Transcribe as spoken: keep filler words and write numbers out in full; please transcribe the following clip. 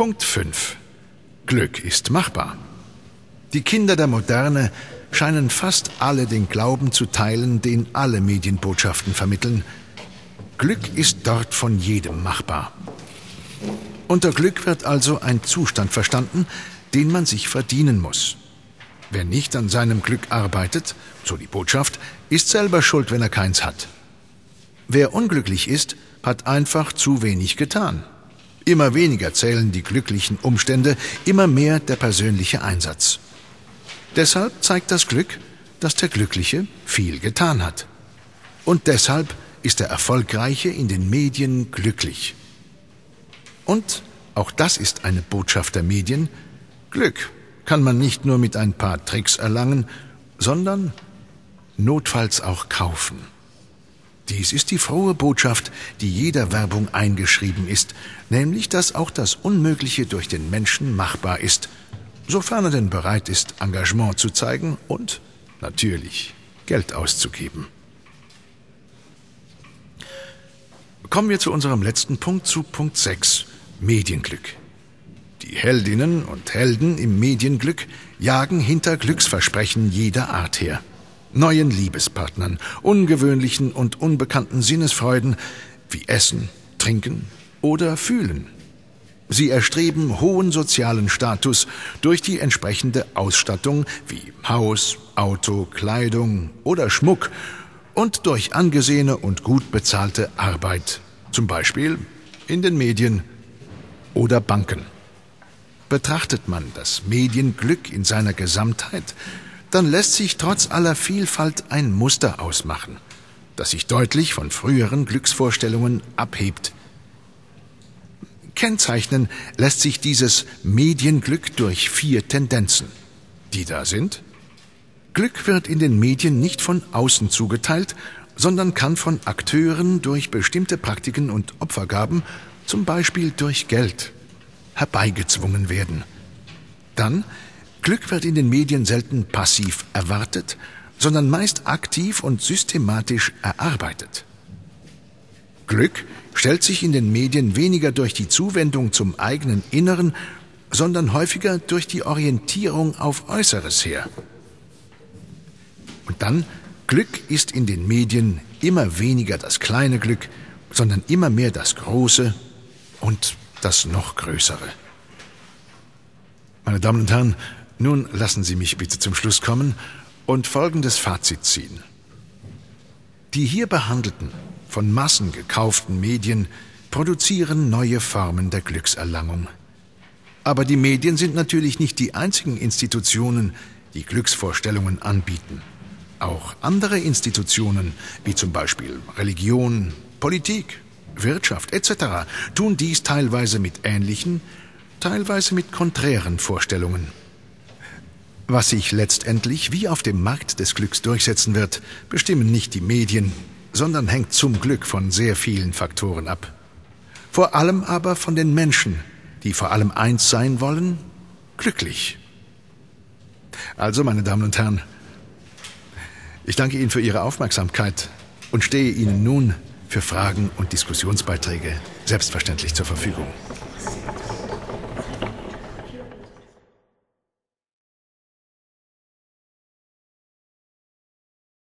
Punkt fünf. Glück ist machbar. Die Kinder der Moderne scheinen fast alle den Glauben zu teilen, den alle Medienbotschaften vermitteln. Glück ist dort von jedem machbar. Unter Glück wird also ein Zustand verstanden, den man sich verdienen muss. Wer nicht an seinem Glück arbeitet, so die Botschaft, ist selber schuld, wenn er keins hat. Wer unglücklich ist, hat einfach zu wenig getan. Immer weniger zählen die glücklichen Umstände, immer mehr der persönliche Einsatz. Deshalb zeigt das Glück, dass der Glückliche viel getan hat. Und deshalb ist der Erfolgreiche in den Medien glücklich. Und, auch das ist eine Botschaft der Medien, Glück kann man nicht nur mit ein paar Tricks erlangen, sondern notfalls auch kaufen. Dies ist die frohe Botschaft, die jeder Werbung eingeschrieben ist, nämlich, dass auch das Unmögliche durch den Menschen machbar ist, sofern er denn bereit ist, Engagement zu zeigen und, natürlich, Geld auszugeben. Kommen wir zu unserem letzten Punkt, zu Punkt sechs, Medienglück. Die Heldinnen und Helden im Medienglück jagen hinter Glücksversprechen jeder Art her. Neuen Liebespartnern, ungewöhnlichen und unbekannten Sinnesfreuden wie Essen, Trinken oder Fühlen. Sie erstreben hohen sozialen Status durch die entsprechende Ausstattung wie Haus, Auto, Kleidung oder Schmuck und durch angesehene und gut bezahlte Arbeit, zum Beispiel in den Medien oder Banken. Betrachtet man das Medienglück in seiner Gesamtheit, dann lässt sich trotz aller Vielfalt ein Muster ausmachen, das sich deutlich von früheren Glücksvorstellungen abhebt. Kennzeichnen lässt sich dieses Medienglück durch vier Tendenzen, die da sind: Glück wird in den Medien nicht von außen zugeteilt, sondern kann von Akteuren durch bestimmte Praktiken und Opfergaben, zum Beispiel durch Geld, herbeigezwungen werden. Dann, Glück wird in den Medien selten passiv erwartet, sondern meist aktiv und systematisch erarbeitet. Glück stellt sich in den Medien weniger durch die Zuwendung zum eigenen Inneren, sondern häufiger durch die Orientierung auf Äußeres her. Und dann, Glück ist in den Medien immer weniger das kleine Glück, sondern immer mehr das große und das noch größere. Meine Damen und Herren, nun lassen Sie mich bitte zum Schluss kommen und folgendes Fazit ziehen. Die hier behandelten, von Massen gekauften Medien produzieren neue Formen der Glückserlangung. Aber die Medien sind natürlich nicht die einzigen Institutionen, die Glücksvorstellungen anbieten. Auch andere Institutionen, wie zum Beispiel Religion, Politik, Wirtschaft et cetera, tun dies teilweise mit ähnlichen, teilweise mit konträren Vorstellungen. Was sich letztendlich wie auf dem Markt des Glücks durchsetzen wird, bestimmen nicht die Medien, sondern hängt zum Glück von sehr vielen Faktoren ab. Vor allem aber von den Menschen, die vor allem eins sein wollen: glücklich. Also, meine Damen und Herren, ich danke Ihnen für Ihre Aufmerksamkeit und stehe Ihnen nun für Fragen und Diskussionsbeiträge selbstverständlich zur Verfügung.